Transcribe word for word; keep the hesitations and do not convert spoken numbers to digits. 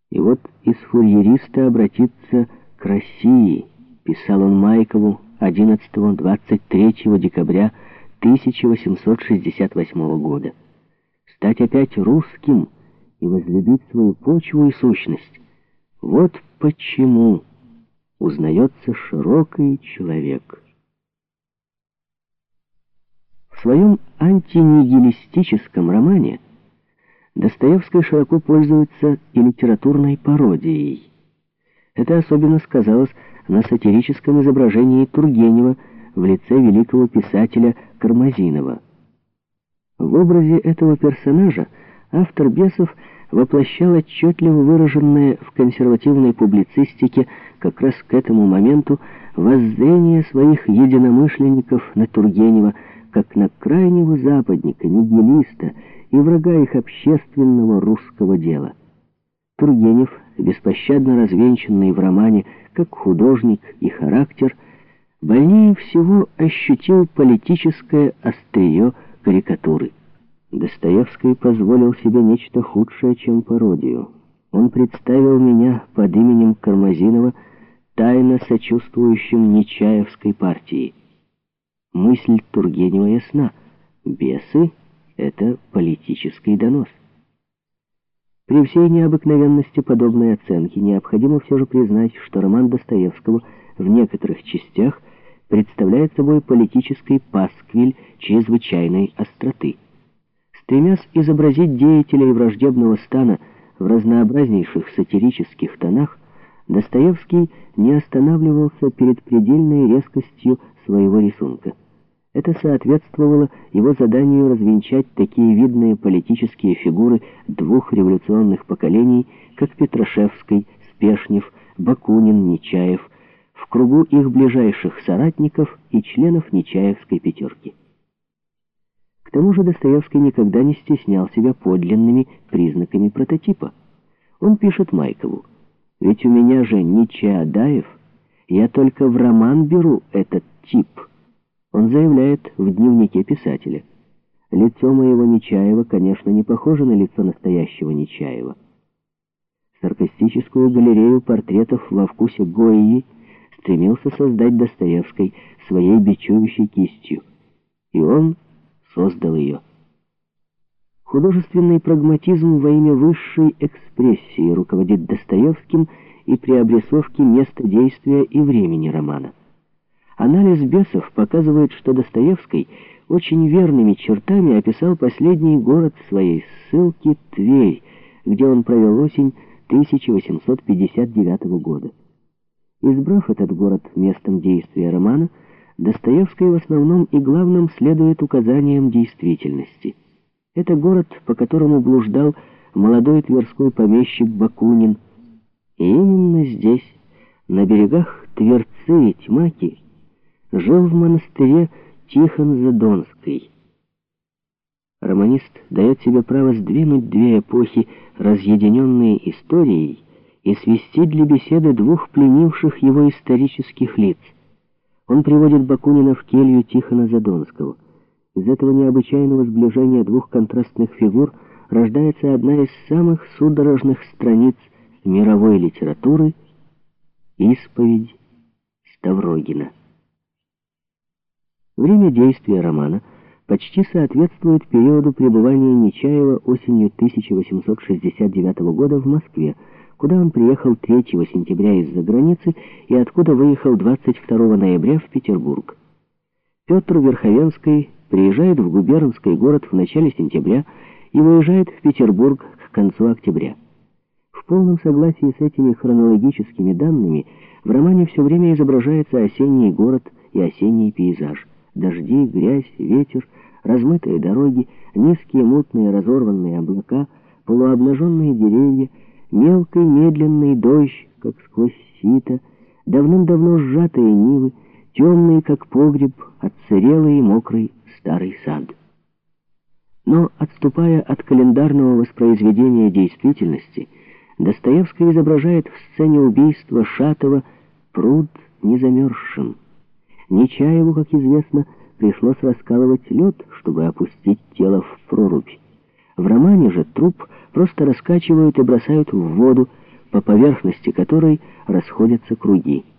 И вот из фурьериста обратиться к России, писал он Майкову одиннадцатого-двадцать третьего декабря тысяча восемьсот шестьдесят восьмого года. Стать опять русским и возлюбить свою почву и сущность. Вот почему узнается широкий человек. В своем антинигилистическом романе Достоевский широко пользуется и литературной пародией. Это особенно сказалось на сатирическом изображении Тургенева в лице великого писателя Кармазинова. В образе этого персонажа автор «Бесов» воплощал отчетливо выраженное в консервативной публицистике как раз к этому моменту воззрение своих единомышленников на Тургенева как на крайнего западника, нигилиста и врага их общественного русского дела. Тургенев, беспощадно развенчанный в романе как художник и характер, больнее всего ощутил политическое острие карикатуры. Достоевский позволил себе нечто худшее, чем пародию. Он представил меня под именем Кармазинова тайно сочувствующим Нечаевской партии. Мысль Тургенева ясна. Бесы — это политический донос. При всей необыкновенности подобной оценки необходимо все же признать, что роман Достоевского в некоторых частях представляет собой политический пасквиль чрезвычайной остроты. Стремясь изобразить деятелей враждебного стана в разнообразнейших сатирических тонах, Достоевский не останавливался перед предельной резкостью своего рисунка. Это соответствовало его заданию развенчать такие видные политические фигуры двух революционных поколений, как Петрашевский, Спешнев, Бакунин, Нечаев, в кругу их ближайших соратников и членов Нечаевской пятерки. К тому же Достоевский никогда не стеснял себя подлинными признаками прототипа. Он пишет Майкову: «Ведь у меня же не Чаадаев, я только в роман беру этот тип». Он заявляет в дневнике писателя: «Лицо моего Нечаева, конечно, не похоже на лицо настоящего Нечаева». Саркастическую галерею портретов во вкусе Гойи стремился создать Достоевский своей бичующей кистью. И он создал ее. Художественный прагматизм во имя высшей экспрессии руководит Достоевским и при обрисовке места действия и времени романа. Анализ «Бесов» показывает, что Достоевский очень верными чертами описал последний город своей ссылки — Тверь, где он провел осень тысяча восемьсот пятьдесят девятого года. Избрав этот город местом действия романа, Достоевский в основном и главном следует указаниям действительности. Это город, по которому блуждал молодой тверской помещик Бакунин. И именно здесь, на берегах Тверцы и Тьмаки, жил в монастыре Тихон Задонский. Романист дает себе право сдвинуть две эпохи, разъединенные историей, и свести для беседы двух пленивших его исторических лиц. Он приводит Бакунина в келью Тихона Задонского. Из этого необычайного сближения двух контрастных фигур рождается одна из самых судорожных страниц мировой литературы — «Исповедь Ставрогина». Время действия романа почти соответствует периоду пребывания Нечаева осенью тысяча восемьсот шестьдесят девятого года в Москве, куда он приехал третьего сентября из-за границы и откуда выехал двадцать второго ноября в Петербург. Петр Верховенский приезжает в губернский город в начале сентября и выезжает в Петербург к концу октября. В полном согласии с этими хронологическими данными в романе все время изображается осенний город и осенний пейзаж. Дожди, грязь, ветер, размытые дороги, низкие мутные разорванные облака, полуобнаженные деревья, мелкий медленный дождь, как сквозь сито, давным-давно сжатые нивы, темный, как погреб, отсырелый и мокрый старый сад. Но, отступая от календарного воспроизведения действительности, Достоевский изображает в сцене убийства Шатова пруд незамерзшим. Нечаеву, как известно, пришлось раскалывать лед, чтобы опустить тело в прорубь. В романе же труп просто раскачивают и бросают в воду, по поверхности которой расходятся круги.